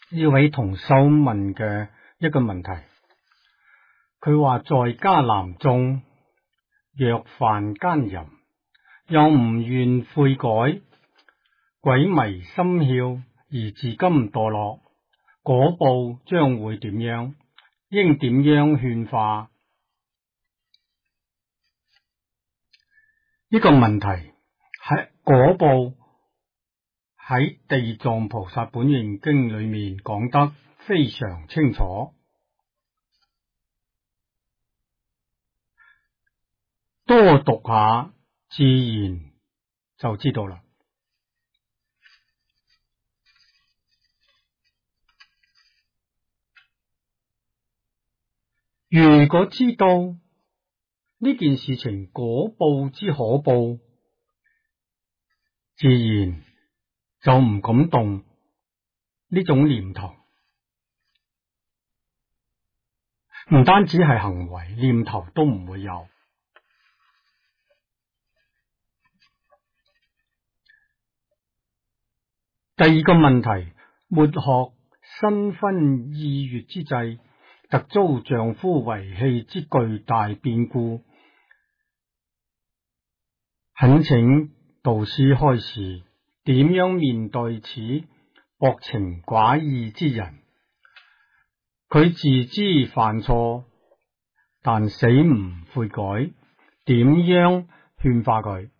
呢位同修問嘅一個問題，佢話在家男眾若犯奸淫，又唔願悔改，鬼迷心竅而至今墮落，果報將會點樣？應點樣勸化？呢個問題喺果報喺地藏菩薩本願經裏面講得非常清楚，多讀下自然就知道啦。如果知道呢件事情果報之可怖，自然就唔敢動呢種念頭，唔單止係行為，念頭都唔會有。第二個問題，末學新婚意月之際，突遭丈夫遺棄之巨大變故，懇請導師開示，點樣面對此薄情寡義之人？佢自知犯錯，但死唔悔改，點樣勸化佢？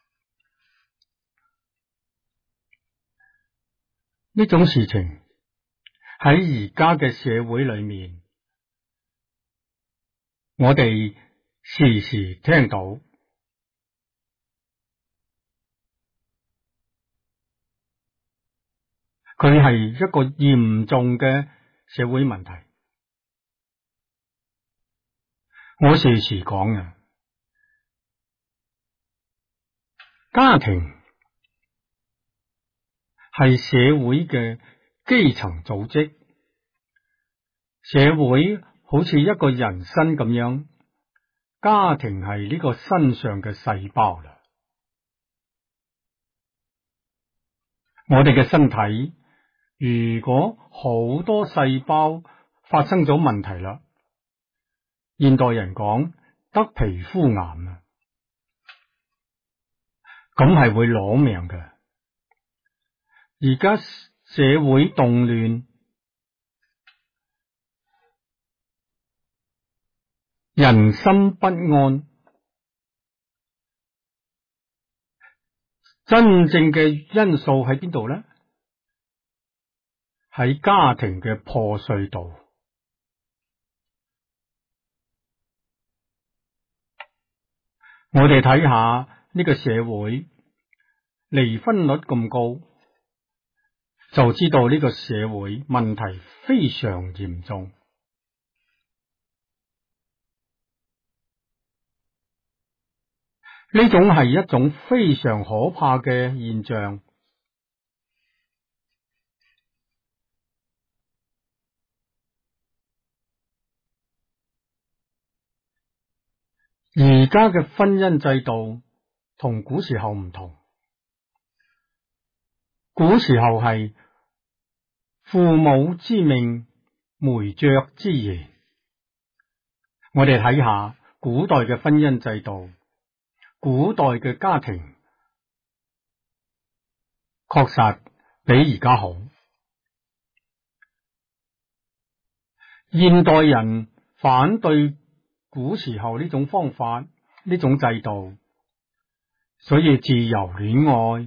呢種事情喺而家嘅社會裏面，我哋時時聽到，佢係一個嚴重嘅社會問題。我時時講嘅，家庭係社會嘅基層組織，社會好似一個人身咁樣，家庭係呢個身上嘅細胞啦。我哋嘅身體如果好多細胞發生咗問題啦，現代人講得皮膚癌啊，咁係會攞命嘅。而家社會動亂，人心不安，真正嘅因素喺邊度呢？喺家庭嘅破碎度。我哋睇下呢個社會離婚率咁高，就知道呢個社會問題非常嚴重。呢種係一種非常可怕嘅現象。而家嘅婚姻制度同古時候唔同，古時候係父母之命，媒妁之言。我哋睇下古代嘅婚姻制度，古代嘅家庭確實比而家好。現代人反對古時候呢種方法，呢種制度，所以自由戀愛。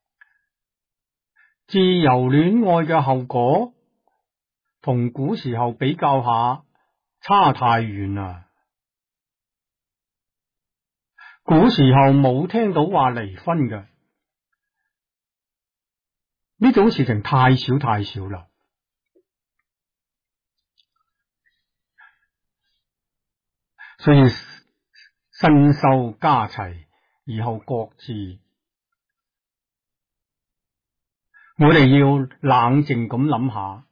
自由戀愛嘅後果同古時候比較下，差太遠啦。古時候冇聽到話離婚嘅，呢種事情太少太少啦。所以新修家齊，以後各自。我哋要冷靜咁諗下，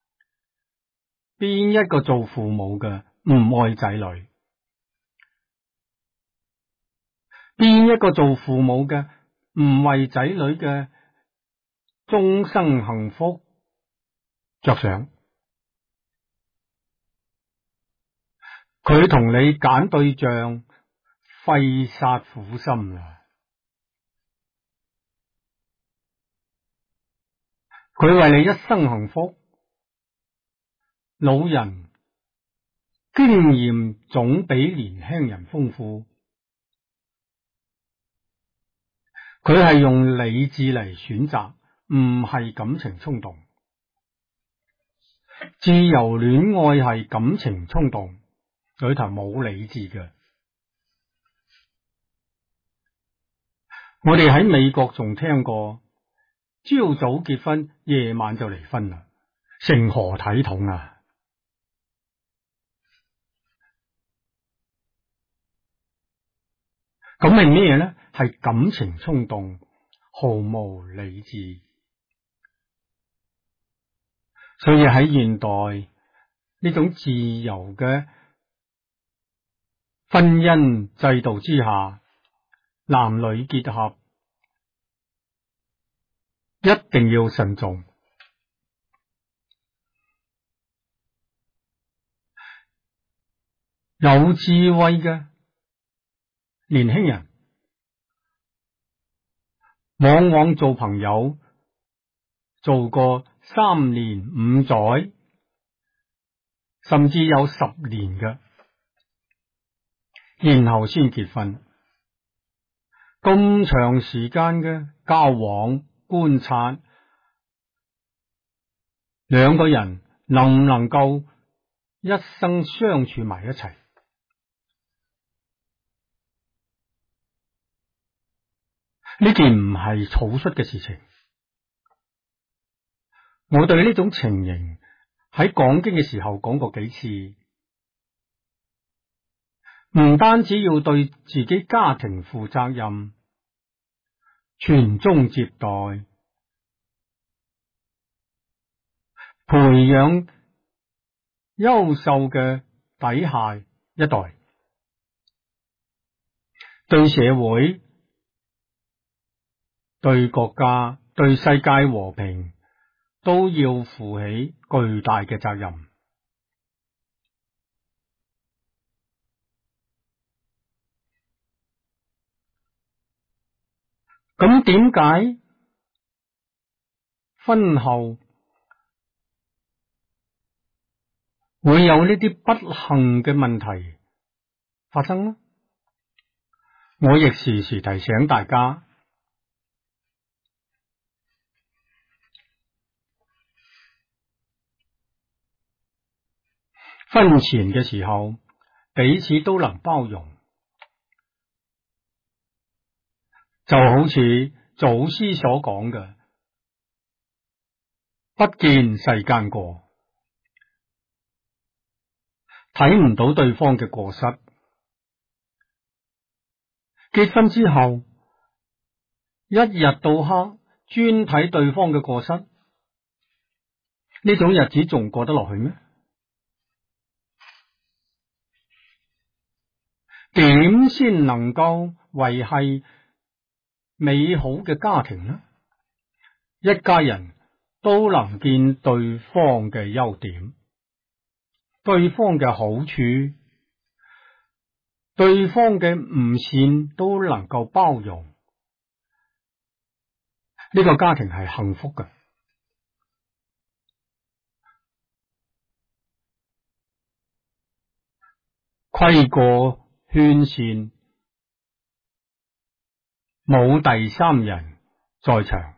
邊一個做父母嘅唔愛仔女？邊一個做父母嘅唔為仔女嘅終生幸福着想，佢同你揀對象費煞苦心啦，佢為你一生幸福。老人經驗總比年輕人豐富，佢係用理智嚟選擇，唔係感情衝動。自由戀愛係感情衝動，裏頭冇理智嘅。我哋喺美國仲聽過，朝早結婚，夜晚就離婚啦，成何體統啊！咁係咩呢？係感情衝動，毫無理智。所以喺現代呢種自由嘅婚姻制度之下，男女結合一定要慎重。有智慧嘅年輕人往往做朋友做過3年5載，甚至有10年嘅，然後先結婚。咁長時間嘅交往觀察，兩個人能唔能夠一生相處埋一齊？呢件唔係草率嘅事情。我對呢種情形喺講經嘅時候講過幾次，唔單止要對自己家庭負責任，傳宗接代，培養優秀嘅底下一代，對社會、對國家、對世界和平都要負起巨大嘅責任。咁點解婚後會有呢啲不幸嘅問題發生呢？我亦時時提醒大家，婚前嘅時候彼此都能包容，就好似祖師所講嘅，不見世間過，睇唔到對方嘅過失。結婚之後一日到黑專睇對方嘅過失，呢種日子仲過得落去咩？點先能夠維繫美好嘅家庭呢？一家人都能見對方嘅優點，對方嘅好處，對方嘅唔善都能夠包容，呢個家庭係幸福嘅。規過勸善，冇第三人在場，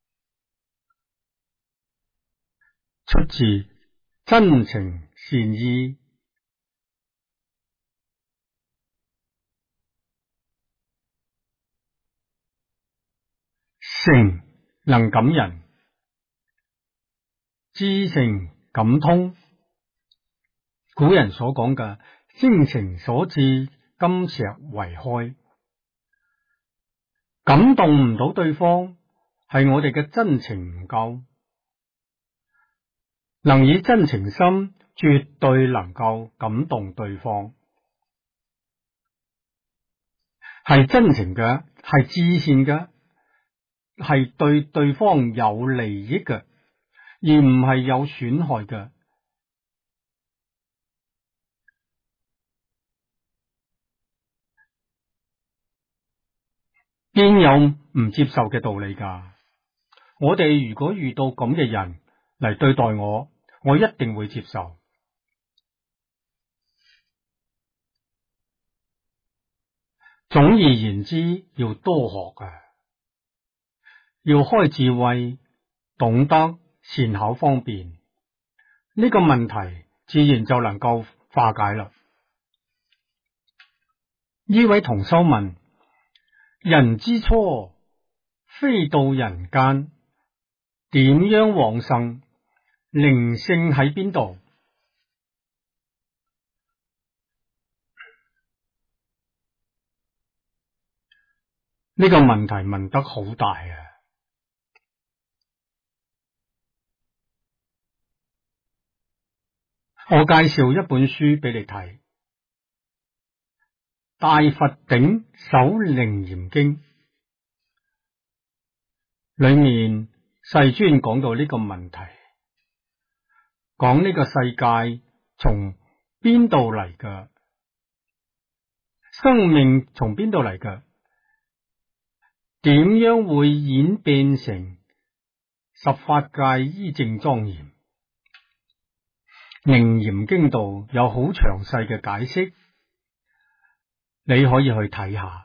出自真情善意，誠能感人，至誠感通。古人所講嘅精誠所至，金石為開，感動唔到對方，係我哋嘅真情唔夠。能以真情心，絕對能夠感動對方，係真情嘅，係至善嘅，係對對方有利益嘅， 而唔係有損害嘅。邊有唔接受嘅道理㗎？我哋如果遇到咁嘅人嚟對待我一定會接受。總而言之，要多學啊，要開智慧，懂得善巧方便，呢個問題自然就能夠化解啦。呢位同修問：人之初，非到人間，點樣往生？靈性喺邊度？呢個問題問得好大啊！我介紹一本書俾你睇，《大佛頂首楞嚴經》裏面世尊講到呢個問題，講呢個世界從邊度嚟㗎？生命從邊度嚟㗎？點樣會演變成十法界依正莊嚴？楞嚴經度有好詳細嘅解釋，你可以去睇下。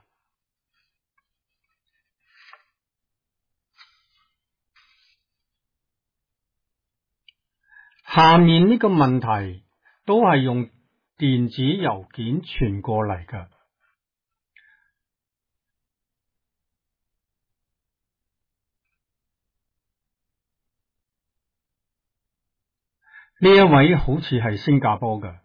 下面呢個問題都係用電子郵件傳過嚟㗎。呢一位好似係新加坡嘅，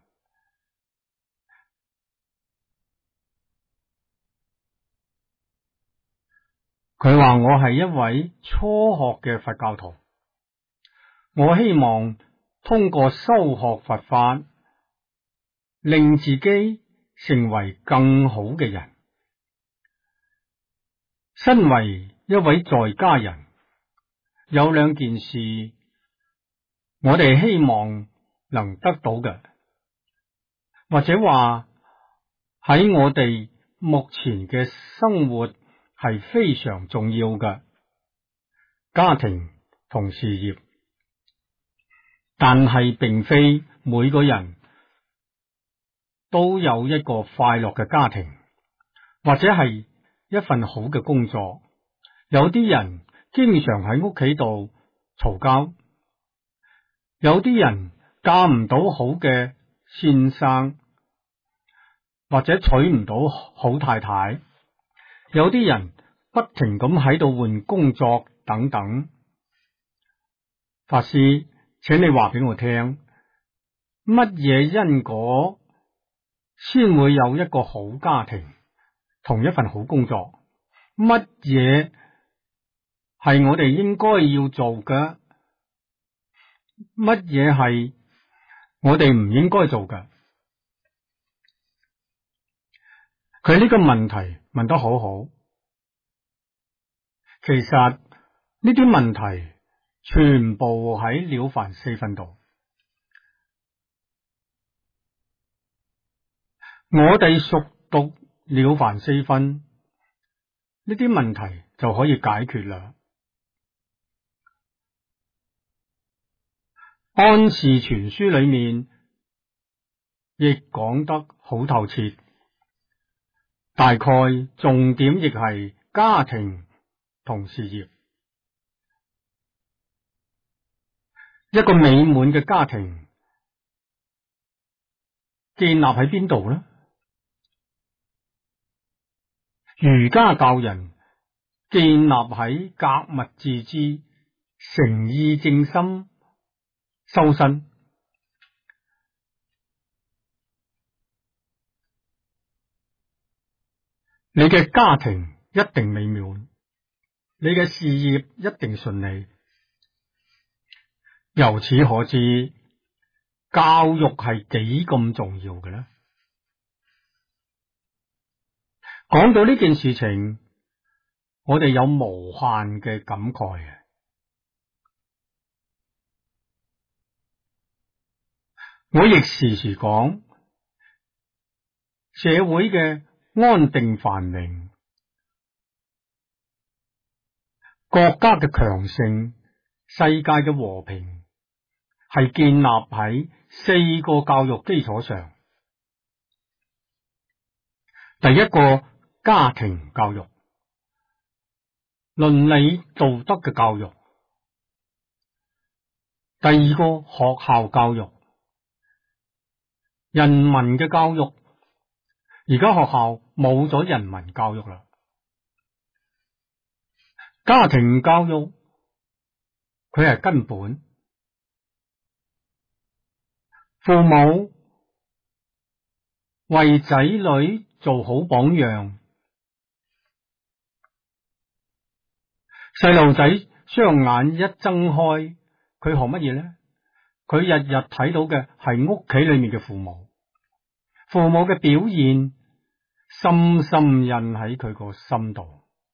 佢話我係一位初學嘅佛教徒，我希望通過修學佛法，令自己成為更好嘅人。身為一位在家人，有兩件事我哋希望能得到嘅，或者話喺我哋目前嘅生活係非常重要嘅，家庭同事業。但係並非每個人都有一個快樂嘅家庭，或者係一份好嘅工作。有啲人經常喺屋企度嘈交，有啲人嫁唔到好嘅先生，或者娶唔到好太太，有啲人不停咁喺度換工作等等。法師，請你話俾我聽，乜嘢因果先會有一個好家庭同一份好工作？乜嘢係我哋應該要做嘅？乜嘢係我哋唔應該做嘅？佢呢個問題問得好好。其實呢啲問題全部喺了凡四訓度，我哋熟讀了凡四訓，呢啲問題就可以解決啦。安氏全書裏面亦講得好透徹，大概重點亦係家庭同事業。一個美滿嘅家庭建立喺邊度呢？儒家教人建立喺格物致知、誠意正心、修身。你嘅家庭一定美滿，你嘅事業一定順利。由此可知，教育係幾咁重要嘅呢？講到呢件事情，我哋有無限嘅感慨啊！ 我亦時時講，社會嘅安定繁榮，國家嘅強盛，世界嘅和平，係建立喺4個教育基礎上。第一個，家庭教育，倫理道德嘅教育；第二個，學校教育，人民嘅教育。而家學校冇咗人民教育啦。家庭教育佢係根本，父母為仔女做好榜樣，細路仔雙眼一睜開，佢學乜嘢呢？佢日日睇到嘅係屋企裏面嘅父母，父母嘅表現深深印喺佢個心度。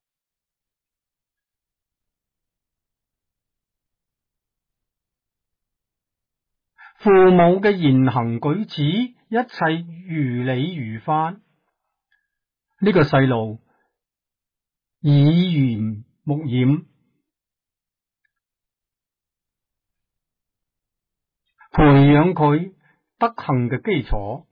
父母嘅言行舉止，一切如理如法，呢個細路耳濡目染，培養佢德行嘅基礎。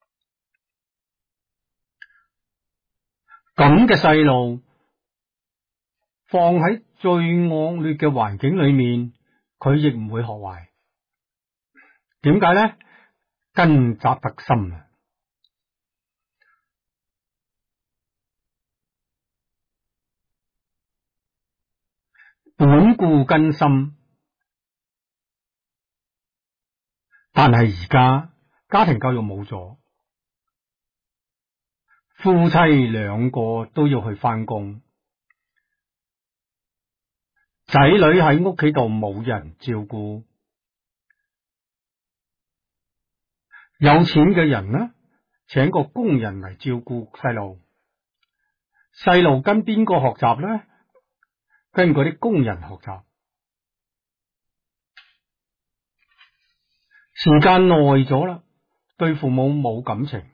咁嘅細路放喺最惡劣嘅環境裏面，佢亦唔會學壞。點解呢？根扎得深啊！本固根深，但係而家家庭教育冇咗，夫妻兩個都要去返工，仔女喺屋企度冇人照顧。有錢嘅人呢，請個工人嚟照顧細路，細路跟邊個學習呢？跟嗰啲工人學習。時間耐咗啦，對父母冇感情，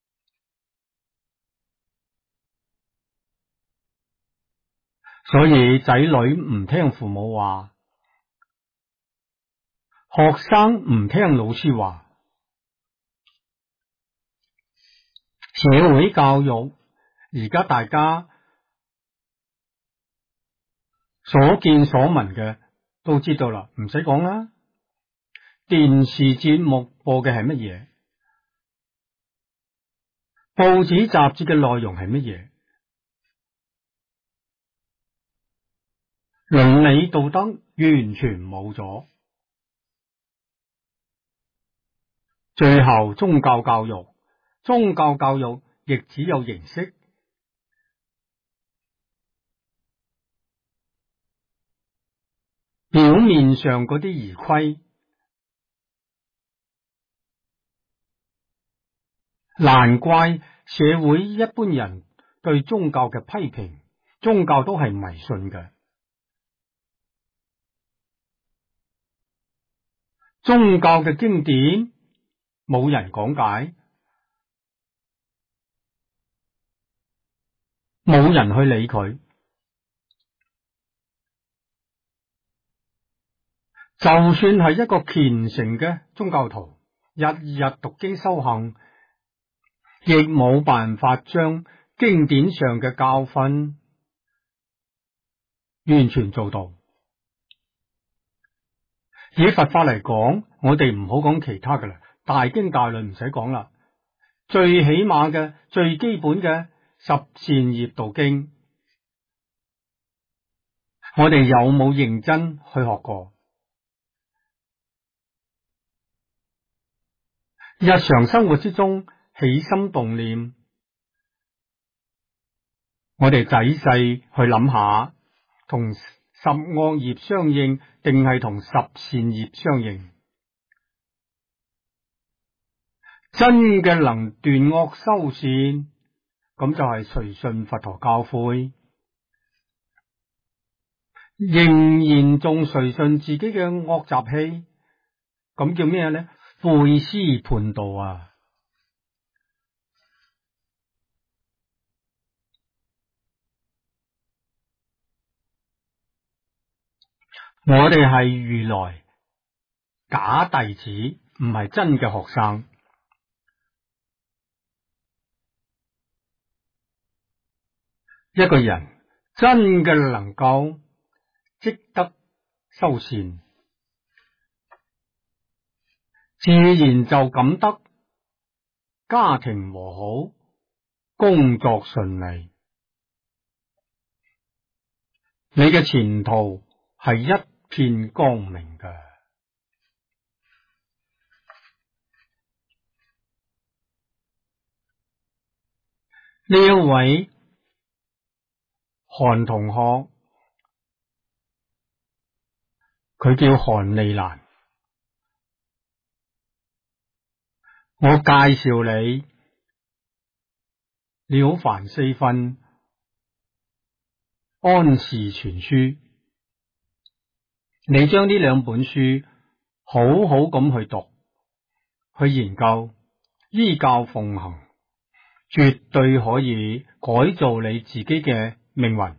所以仔女唔聽父母話，學生唔聽老師話。社會教育而家大家所見所聞嘅都知道啦，唔使講啦。電視節目播嘅係乜嘢？報紙雜誌嘅內容係乜嘢？倫理道德完全冇咗。最後宗教教育亦只有形式，表面上嗰啲儀規，難怪社會一般人對宗教嘅批評，宗教都係迷信嘅，宗教嘅經典冇人講解，冇人去理佢。就算係一個虔誠嘅宗教徒，日日讀經修行，亦冇辦法將經典上嘅教訓完全做到。以佛法嚟講，我哋唔好講其他噶啦，大經大論唔使講啦，最起碼嘅最基本嘅十善業道經，我哋有冇認真去學過？日常生活之中起心動念，我哋仔細去諗下，同十惡業相應定係同十善業相應？真嘅能斷惡修善，咁就係隨順佛陀教誨，仍然仲隨順自己嘅惡習氣，咁叫咩呢？ 背師叛道啊！我哋係如來假弟子，唔係真嘅學生。一個人真嘅能夠積德修善，自然就感得家庭和好，工作順利。你嘅前途係一片光明嘅。呢一位韓同學，佢叫韓利蘭。我介紹你了凡四訓、安氏全書，你將呢兩本書好好咁去讀、去研究，依教奉行，絕對可以改造你自己嘅命運。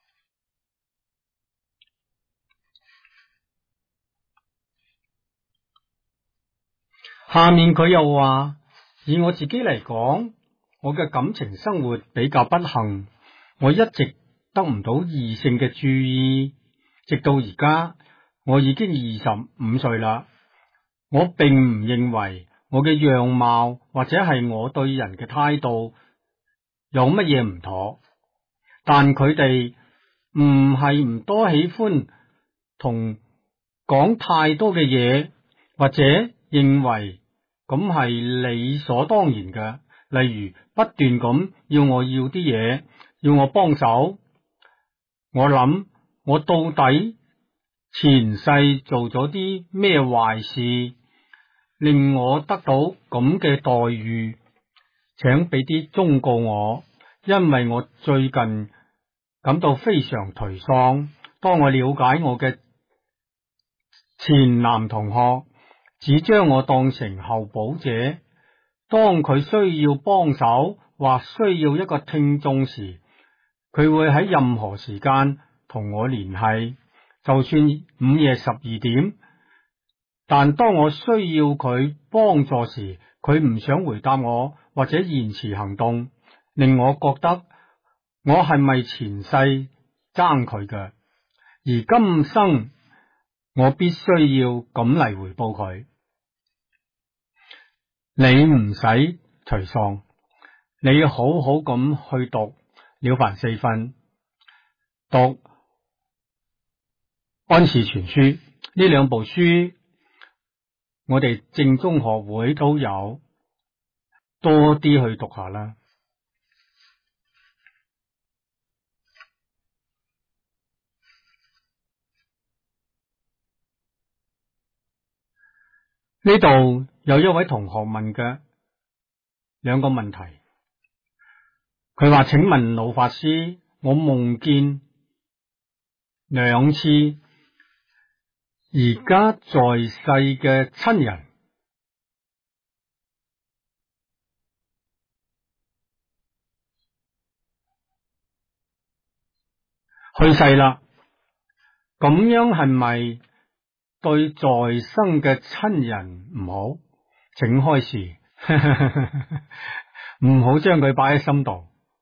下面佢又話，以我自己嚟講，我嘅感情生活比較不幸，我一直得唔到異性嘅注意，直到而家我已經25歲啦。我並唔認為我嘅樣貌或者係我對人嘅態度有乜嘢唔妥，但佢哋唔係唔多喜歡同講太多嘅嘢，或者認為咁係理所當然嘅，例如不斷咁要我要啲嘢，要我幫手。我諗我到底前世做咗啲咩壞事，令我得到咁嘅待遇？請俾啲忠告我，因為我最近感到非常頹喪。當我了解我嘅前男同學只將我當成候補者，當佢需要幫手或需要一個聽眾時，佢會喺任何時間同我聯繫，就算午夜12點。但當我需要佢幫助時，佢唔想回答我，或者延遲行動，令我覺得我係咪前世爭佢嘅，而今生我必須要咁嚟回報佢。你唔使頹喪，你好好咁去讀了凡四訓，讀安氏全書，呢兩部書我哋正宗學會都有，多啲去讀下啦。呢度有一位同學問嘅兩個問題，佢話：請問老法師，我夢見2次而家在世嘅親人去世啦，咁樣係咪對在生嘅親人唔好？請開示，唔好將佢擺喺心度。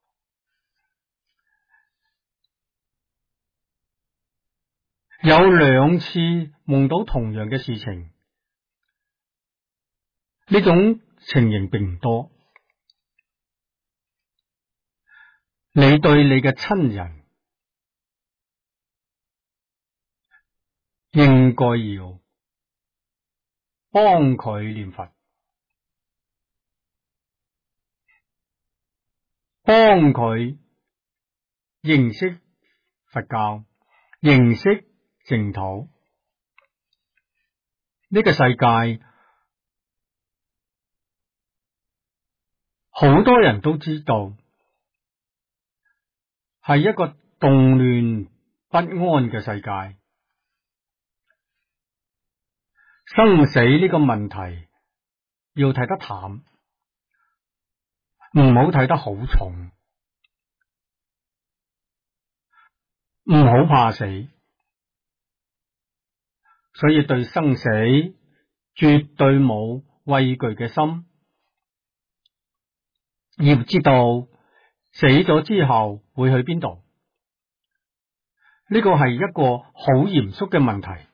有2次夢到同樣嘅事情，呢種情形並唔多。你對你嘅親人應該要幫佢念佛，幫佢認識佛教，認識淨土。呢個世界好多人都知道係一個動亂不安嘅世界，生死呢個問題要睇得淡，唔好睇得好重，唔好怕死，所以對生死絕對冇畏懼嘅心。要知道死咗之後會去邊度，呢個係一個好嚴肅嘅問題，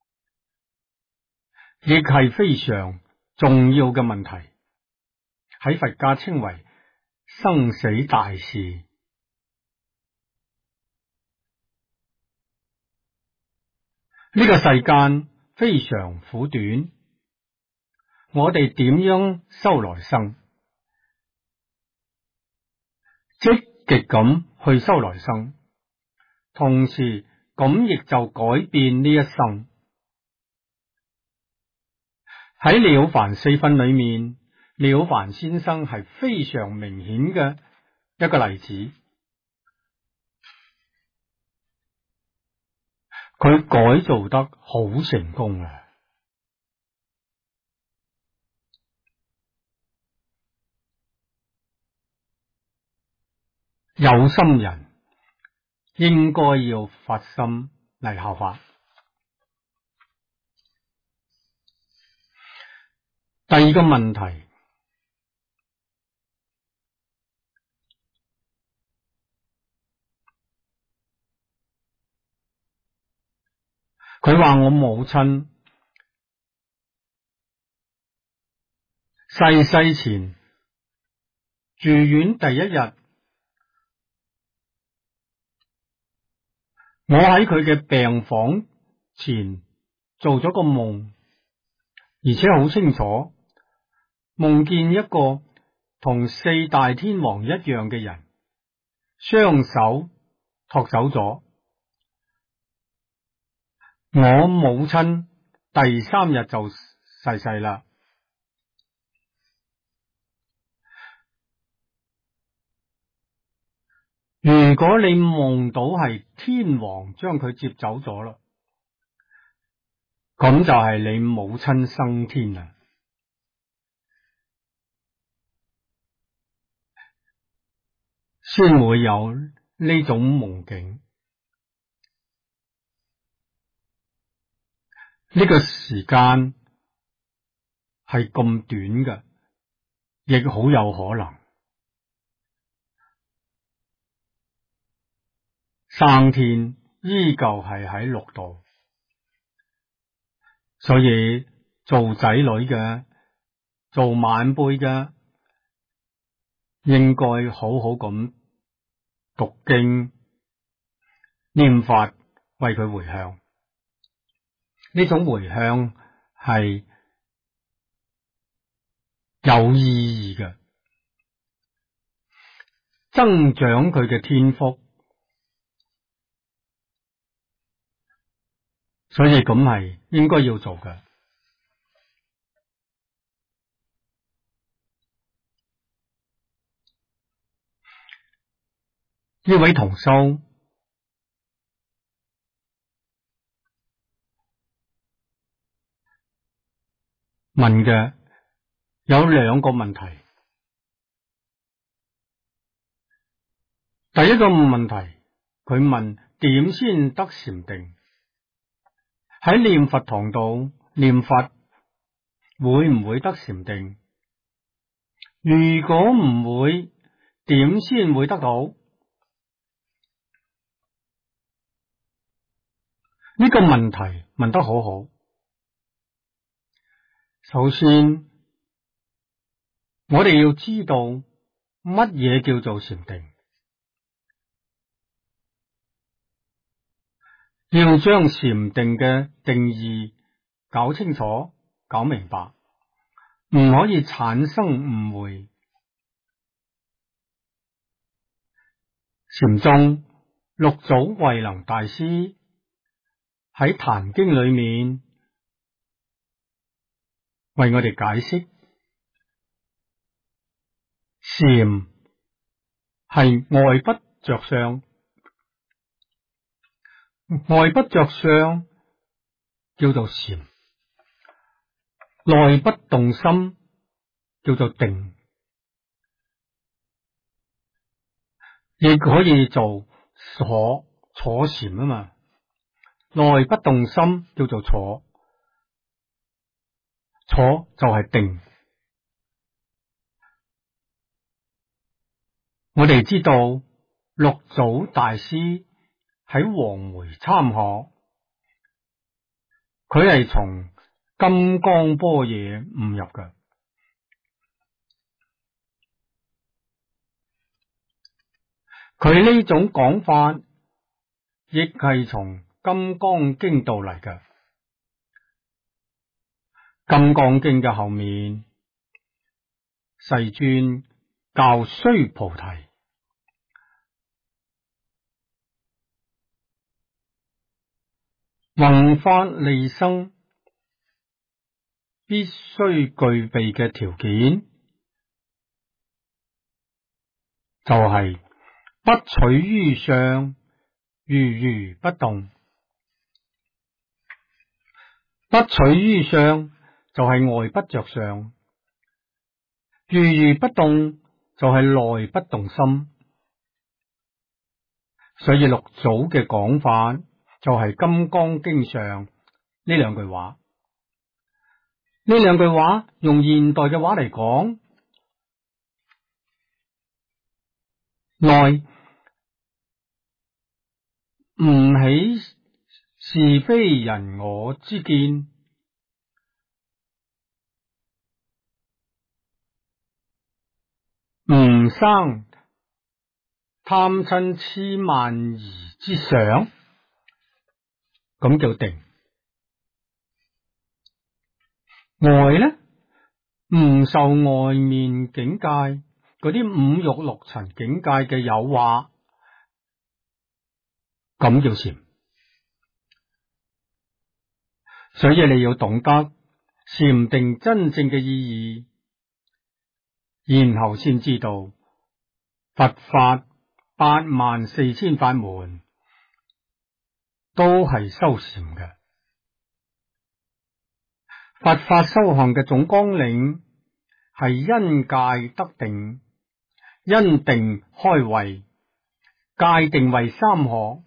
亦係非常重要嘅問題，喺佛家稱為生死大事。呢個世間非常苦短，我哋點樣修來生？積極咁去修來生，同時咁亦就改變呢一生。喺了凡四訓裏面，了凡先生係非常明顯嘅一個例子。佢改造得好成功啊！有心人應該要發心嚟效法。第二個問題，佢話我母親逝前住院第一日，我喺佢嘅病房前做咗個夢，而且好清楚，夢見一個同四大天王一樣嘅人，雙手托走咗。我母親第3日就逝世啦。如果你夢到係天王將佢接走咗啦，咁就係你母親升天啦，先會有呢種夢境。呢個時間係咁短嘅，亦好有可能生天依舊係喺6度，所以做仔女嘅、做晚輩嘅，應該好好咁讀經念法，為佢回向。呢種回向係有意義嘅，增長佢嘅天福。所以咁係應該要做嘅。呢位同修問嘅有2個問題。第一個問題，佢問點先得禪定？喺念佛堂度念佛會唔會得禪定？如果唔會，點先會得到？呢個問題問得好好。首先，我哋要知道乜嘢叫做禪定，要將禪定嘅定義搞清楚、搞明白，唔可以產生誤會。禪宗六祖慧能大師喺《壇經》裏面為我哋解釋，禪係外不着相，外不着相叫做禪，內不動心叫做定，亦可以做坐禪啊嘛。內不動心叫做坐就係定。我哋知道六祖大師喺黃梅參學，佢係從金剛般若悟入嘅。佢呢種講法亦係從金剛經道嚟嘅。金剛經嘅後面，世尊教須菩提，宏法利生必須具備嘅條件，就係不取於相，如如不動。不取於相就係外不着相，如如不動就係內不動心。所以六祖嘅講法就係《金剛經》上呢兩句話。呢兩句話用現代嘅話嚟講，內唔起是非人我之見，唔生貪嗔癡慢疑之想，咁叫定。外呢，唔受外面境界嗰啲五欲六塵境界嘅誘惑，咁叫禪。所以你要懂得禪定真正嘅意義，然後先知道佛法84000法門都係修禪嘅。佛法修行嘅總綱領係因戒得定，因定開慧，戒定慧三學。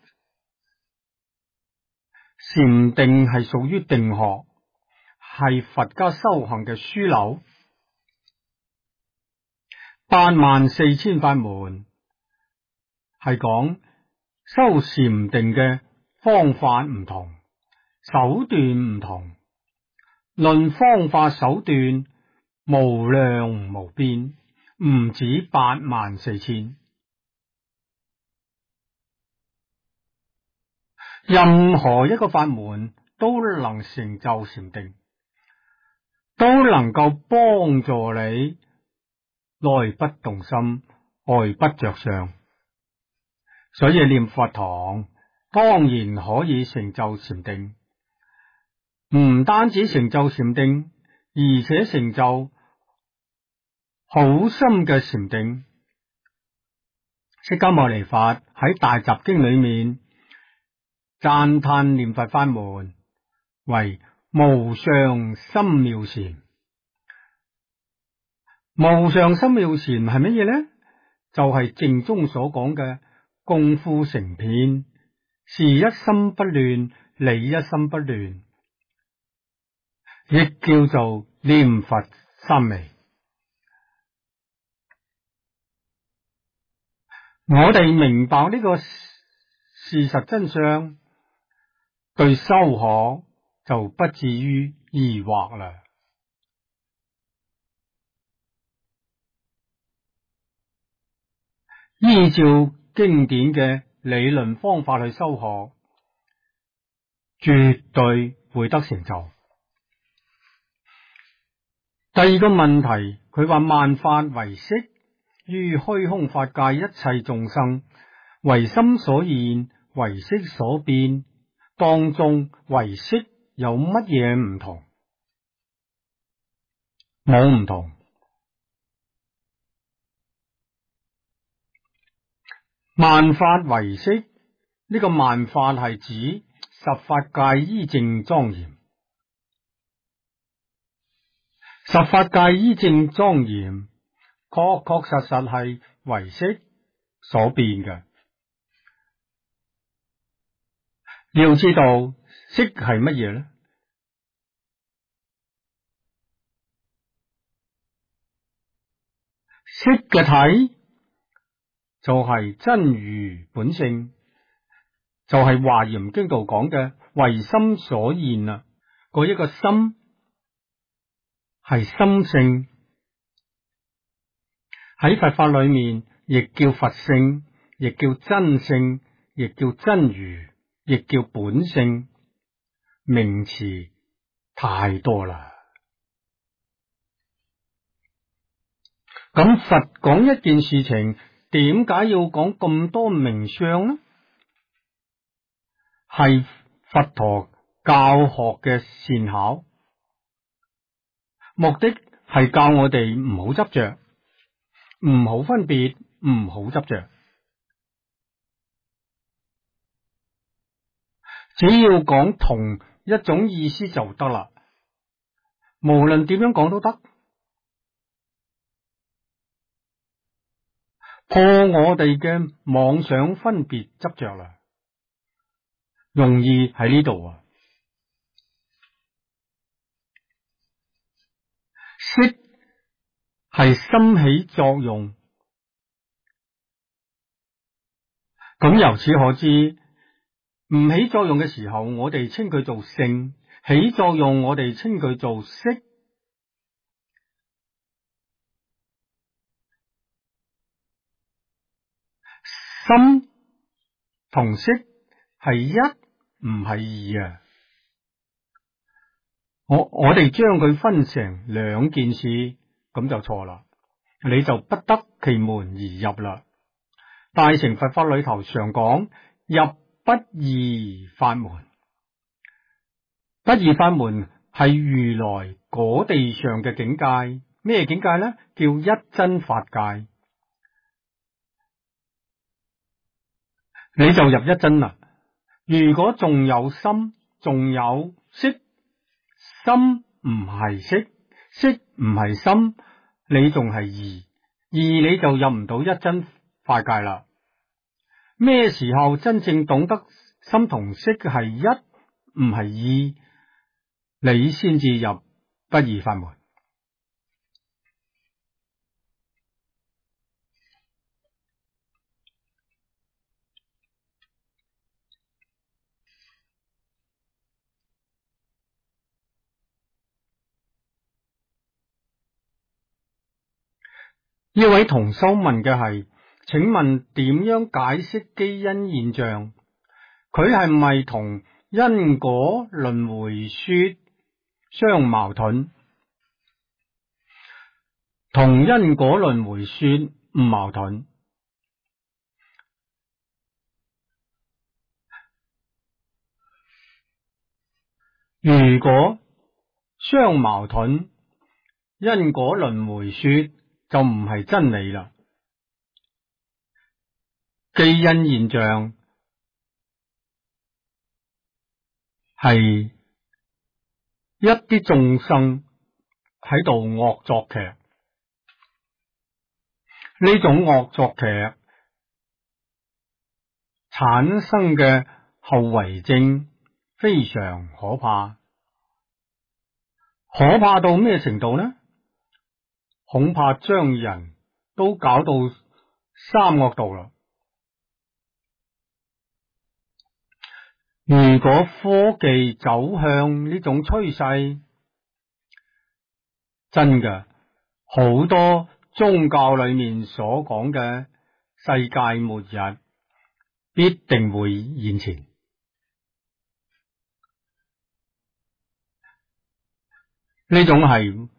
禪定係屬於定學，係佛家修行嘅樞紐。84000法門係講修禪定嘅方法唔同，手段唔同，論方法手段無量無邊，唔止84000。任何一個法門都能成就禪定，都能夠幫助你內不動心，外不着相。所以念佛堂當然可以成就禪定，唔單止成就禪定，而且成就好深嘅禪定。釋迦牟尼佛喺大集經裏面讚歎念佛法門為無上深妙禪。無上深妙禪係乜嘢呢？就係正宗所講嘅功夫成片，事一心不亂，理一心不亂，亦叫做念佛三昧。我哋明白呢個事實真相，對修學就不至於疑惑啦。依照經典嘅理論方法去修學，絕對會得成就。第二個問題，佢話萬法唯識，於虛空法界一切眾生，唯心所現，唯識所變，當中唯識有乜嘢唔同？冇唔同。萬法唯識，呢個萬法係指十法界依正莊嚴， 十法界依正莊嚴，確確實實係唯識所變嘅。要知道識係乜嘢呢？識嘅體就係真如本性，就係華嚴經度講嘅唯心所現啊！嗰一個心係心性，喺佛法裏面亦叫佛性，亦叫真性，亦叫真如，亦叫本性，名詞太多啦。咁佛講一件事情，點解要講咁多名相呢？係佛陀教學嘅善巧，目的係教我哋唔好執着，唔好分別，唔好執着，只要講同一種意思就得啦，無論點樣講都得。破我哋嘅妄想分別執着啦，容易喺呢度啊。識係心起作用，咁由此可知，唔起作用嘅時候，我哋稱佢做性；起作用，我哋稱佢做識。心同識係一，唔係二啊！我哋將佢分成兩件事，咁就錯啦，你就不得其門而入啦。大乘佛法裏頭常講入不二法門，不二法門係如來果地上嘅境界。咩境界呢？叫一真法界，你就入一真啦。如果仲有心，仲有識，心唔係識，識唔係心，你仲係二，你就入唔到一真法界啦。咩時候真正懂得心同識係一，唔係二，你先至入不二法門。呢位同修問嘅係，請問點樣解釋基因現象？佢係咪同因果輪迴說相矛盾？同因果輪迴說唔矛盾。如果相矛盾，因果輪迴說就唔係真理啦。基因現象係一啲眾生喺度惡作劇，呢種惡作劇產生嘅後遺症非常可怕。可怕到咩程度呢？恐怕將人都搞到三惡道啦。如果科技走向呢種趨勢，真嘅好多宗教裏面所講嘅世界末日必定會現前。呢種係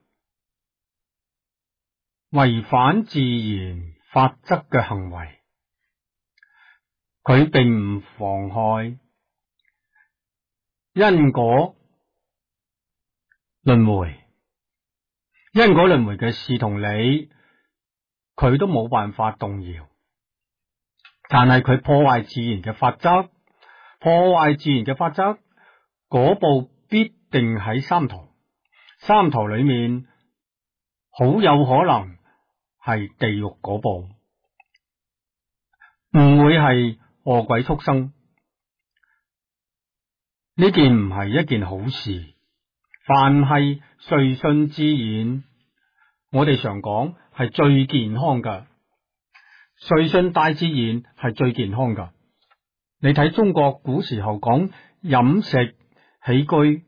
違反自然法則嘅行為，佢並唔妨害因果輪迴。因果輪迴嘅事同理，佢都冇辦法動搖，但係佢破壞自然嘅法則，破壞自然嘅法則，嗰步必定喺三途。三途裏面好有可能係地獄果報，唔會係餓鬼畜生。呢件唔係一件好事。凡係隨順自然，我哋常講係最健康噶。隨順大自然係最健康噶。你睇中國古時候講飲食起居，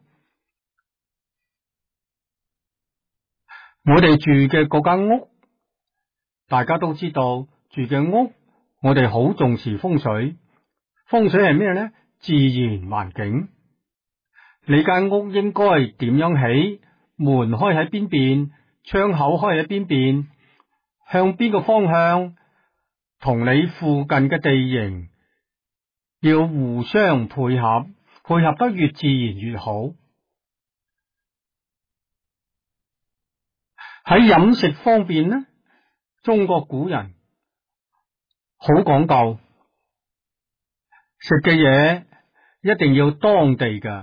我哋住嘅嗰間屋，大家都知道住嘅屋，我哋好重視風水。風水係咩呢？自然環境。你間屋應該點樣起？門開喺邊邊，窗口開喺邊邊，向邊個方向，同你附近嘅地形要互相配合，配合得越自然越好。喺飲食方面呢，中國古人好講究，食嘅嘢一定要當地嘅，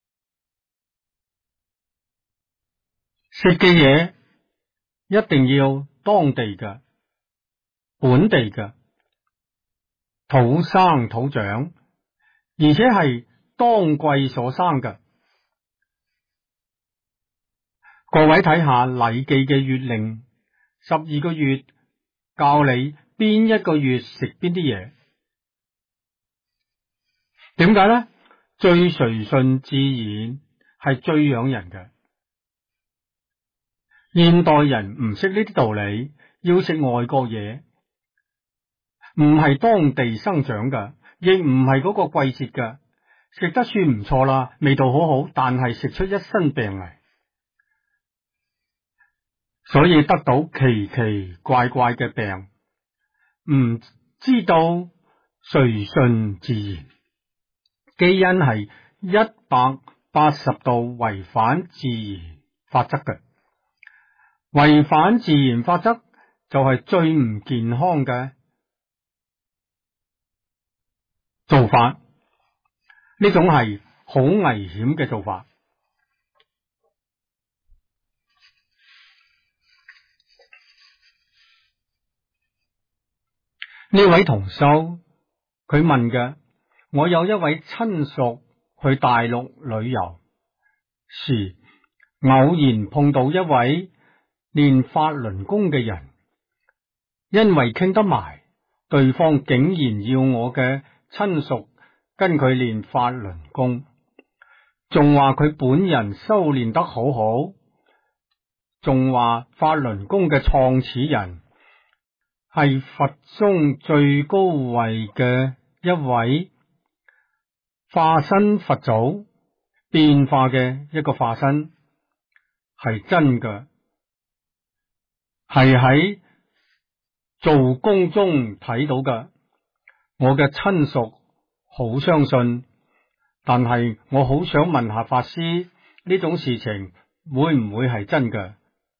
食嘅嘢一定要當地嘅，本地嘅，土生土長，而且係當季所生嘅。各位睇下《禮記》嘅月令，12個月教你邊一個月食邊啲嘢。點解呢？最隨順自然係最養人嘅。現代人唔識呢啲道理，要食外國嘢，唔係當地生長嘅，亦唔係嗰個季節嘅，食得算唔錯啦，味道好好，但係食出一身病嚟。所以得到奇奇怪怪嘅病，唔知道隨順自然，基因係180度違反自然法則嘅，違反自然法則就係最唔健康嘅做法，呢種係好危險嘅做法。呢位同修佢問嘅，我有一位親屬去大陸旅遊時，偶然碰到一位練法輪功嘅人，因為傾得埋，對方竟然要我嘅親屬跟佢練法輪功，仲話佢本人修煉得好好，仲話法輪功嘅創始人係佛中最高位嘅一位化身佛祖，變化嘅一個化身，係真嘅，係喺做功中睇到嘅。我嘅親屬好相信，但係我好想問下法師，呢種事情會唔會係真嘅？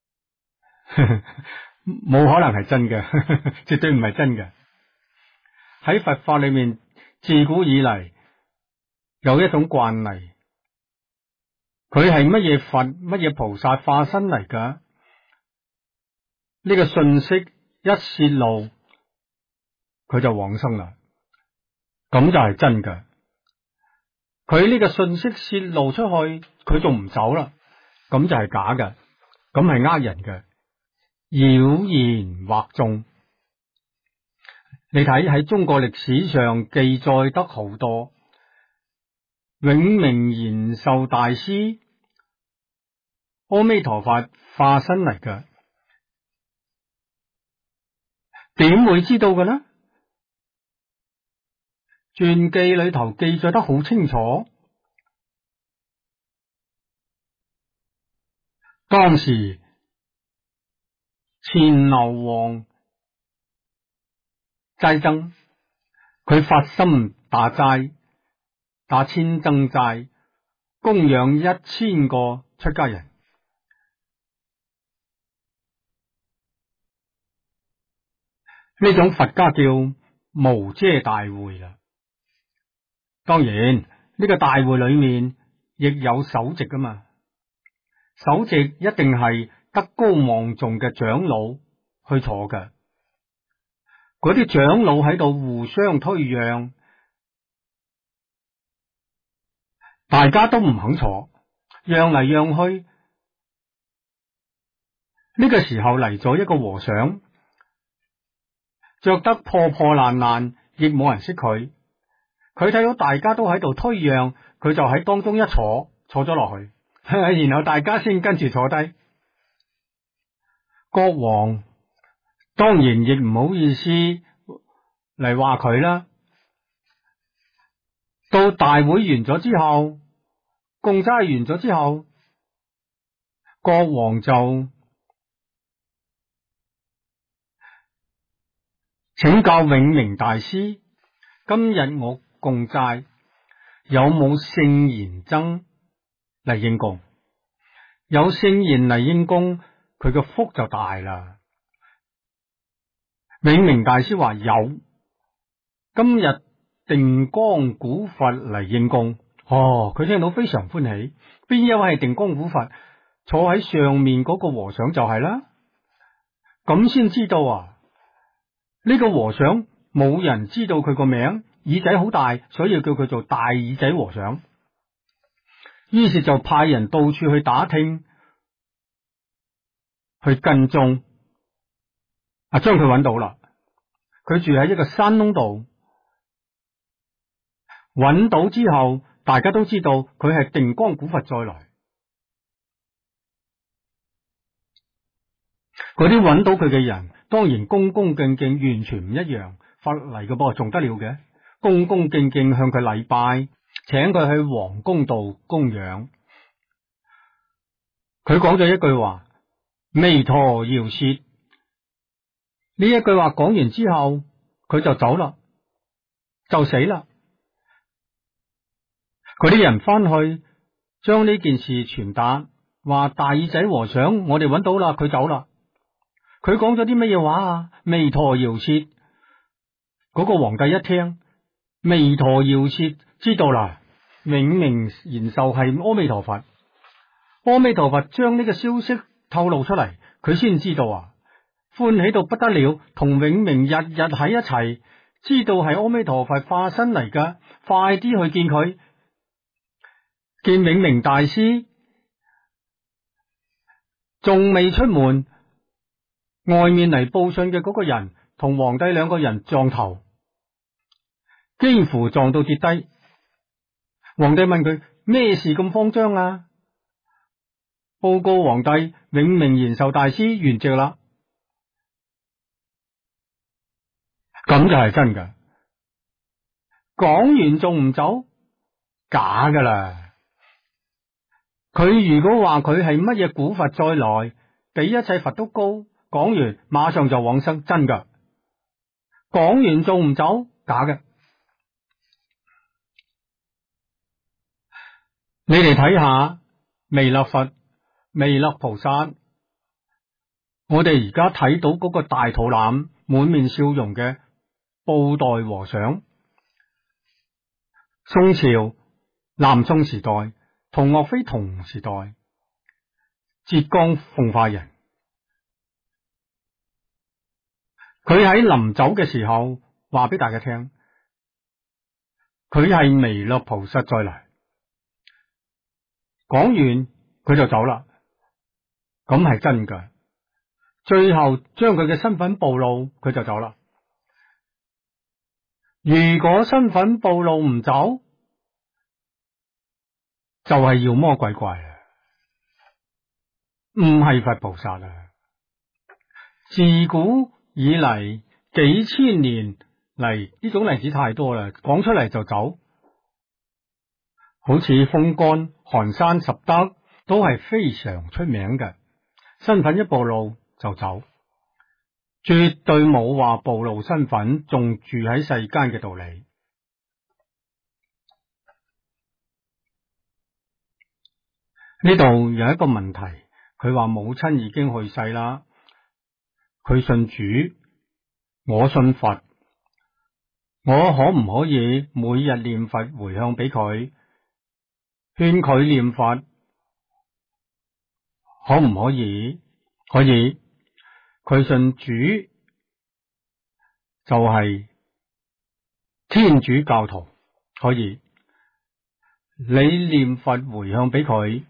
冇可能係真嘅，絕對唔係真嘅。喺佛法裏面，自古以嚟有一種慣例，佢係乜嘢佛、乜嘢菩薩化身嚟噶？呢個信息一泄露，佢就往生啦，咁就係真嘅。佢呢個信息泄露出去，佢仲唔走啦，咁就係假嘅，咁係呃人嘅。妖言惑眾，你睇喺中國歷史上記載得好多，永明延壽大師阿彌陀佛化身嚟嘅，點會知道嘅呢？傳記裏頭記載得好清楚，當時前流王齋僧，佢發心打齋，打千僧齋，供養1000個出家人。呢種佛家叫無遮大會啦。當然呢個大會裏面亦有首席噶嘛，首席一定係德高望重嘅長老去坐嘅。嗰啲長老喺度互相推讓，大家都唔肯坐，讓嚟讓去。呢個時候嚟咗一個和尚，着得破破爛爛，亦冇人識佢。佢睇到大家都喺度推讓，佢就喺當中一坐咗落去，然後大家先跟住坐低。國王當然亦唔好意思嚟話佢啦。到大會完咗之後，供齋完咗之後，國王就請教永明大師，今日我供齋有冇聖賢僧嚟應供？有聖賢嚟應供，佢個福就大啦。永明大師話有，今日定光古佛嚟應供。佢聽到非常歡喜。邊一位係定光古佛？坐喺上面嗰個和尚就係啦。咁先知道啊，呢個和尚冇人知道佢個名，耳仔好大，所以叫佢做大耳仔和尚。於是就派人到處去打聽，去跟蹤，將佢揾到啦。佢住喺一個山窿度，揾到之後，大家都知道佢係定光古佛再來。嗰啲揾到佢嘅人，當然恭恭敬敬，完全唔一樣。佛嚟嘅噃，仲得了嘅，恭恭敬敬向佢禮拜，請佢去皇宮度供養。佢講咗一句話：彌陀饒舌。呢一句話講完之後，佢就走啦，就死啦。嗰啲人翻去將呢件事傳達，話大耳仔和尚，我哋揾到啦，佢走啦。佢講咗啲乜嘢話啊？彌陀饒舌。嗰個皇帝一聽彌陀饒舌，知道啦，永明延壽係阿彌陀佛。阿彌陀佛將呢個消息透露出嚟，佢先知道啊，歡喜到不得了，同永明日日喺一齊，知道係阿彌陀佛化身嚟噶，快啲去見佢。見永明大師仲未出門，外面嚟報信嘅嗰個人同皇帝兩個人撞頭，幾乎撞到跌低。皇帝問佢咩事咁慌張啊？報告皇帝，永明延壽大師圓寂啦。咁就係真噶，講完仲唔走？假噶啦。佢如果話佢係乜嘢古佛再來，比一切佛都高，講完馬上就往生，真噶。講完仲唔走？假嘅。你哋睇下彌勒佛、彌勒菩薩，我哋而家睇到嗰個大肚腩、滿面笑容嘅布袋和尚，宋朝南宋時代同岳飛同時代，浙江奉化人。佢喺臨走嘅時候話俾大家聽，佢係彌勒菩薩再來。講完佢就走啦，咁係真噶。最後將佢嘅身份暴露，佢就走啦。如果身份暴露唔走，就係妖魔鬼怪啦，唔係佛菩薩啦。自古以嚟幾千年嚟，呢種例子太多啦，講出嚟就走。好似封干、寒山拾得都係非常出名嘅，身份一暴露就走，絕對冇話暴露身份仲住喺世間嘅道理。呢度有一個問題，佢話母親已經去世啦，佢信主，我信佛，我可唔可以每日念佛回向俾佢，勸佢念佛，可唔可以可以佢信主就係天主教徒，可以你念佛回向俾佢，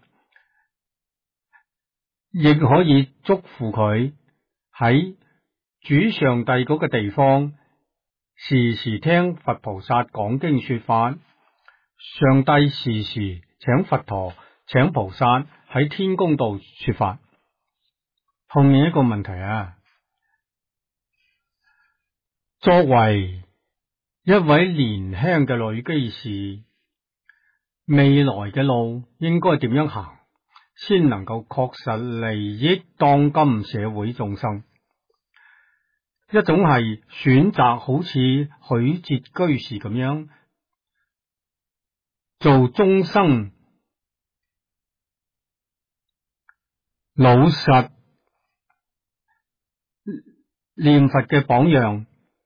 亦可以祝福佢喺主上帝嗰個地方時時聽佛菩薩講經說法，上帝時時請佛陀請菩薩喺天宮度說法。後面一個問題啊，作為一位年輕嘅女居士，未來嘅路應該點樣行，先能夠確實利益當今社會眾生？一種係選擇好似許哲居士咁樣做終生老實念佛嘅榜樣，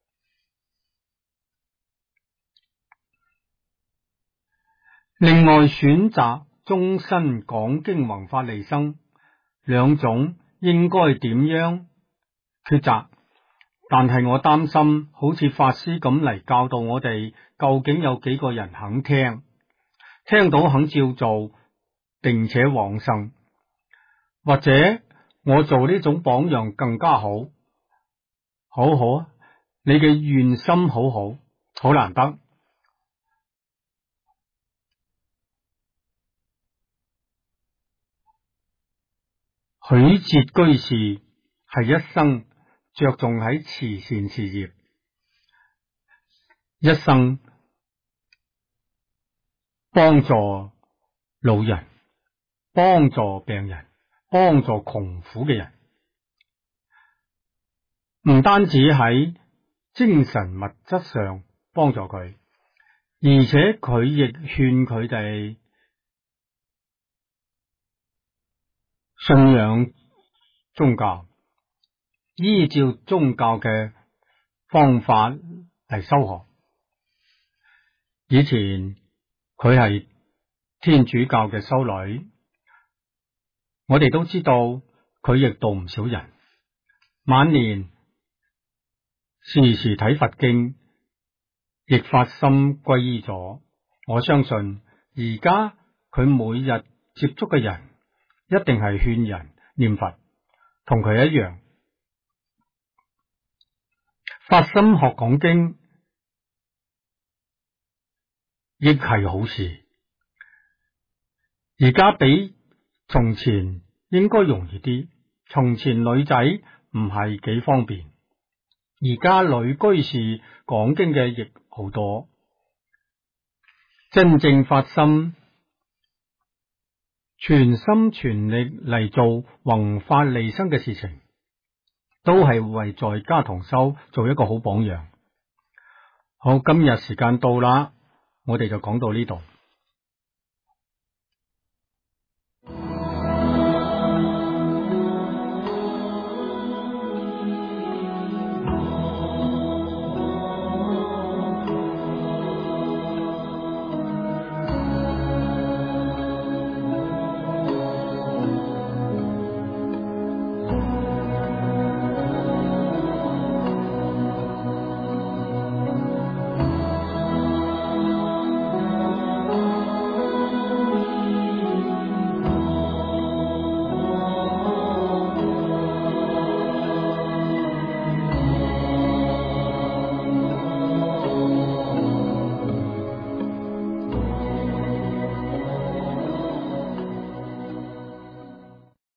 另外選擇終身講經弘法利生，兩種應該點樣抉擇？但係我擔心，好似法師咁嚟教導我哋，究竟有幾個人肯聽到肯照做，並且往生？或者我做呢種榜樣更加好？好好啊，你嘅願心好好，好難得。許哲居士係一生着重喺慈善事業，一生幫助老人，幫助病人，幫助窮苦嘅人，唔單止喺精神物質上幫助佢，而且佢亦勸佢哋信仰宗教，依照宗教嘅方法嚟修學。以前佢係天主教嘅修女，我哋都知道佢亦度唔少人，晚年時時睇佛經，亦發心皈依咗。我相信而家佢每日接觸嘅人一定係勸人念佛，同佢一樣發心學講經，亦係好事。而家比從前應該容易啲，從前女仔唔係幾方便，而家女居士講經嘅亦好多。真正發心全心全力嚟做弘法利生嘅事情，都係為在家同修做一個好榜樣。好，今日時間到啦，我哋就講到呢度。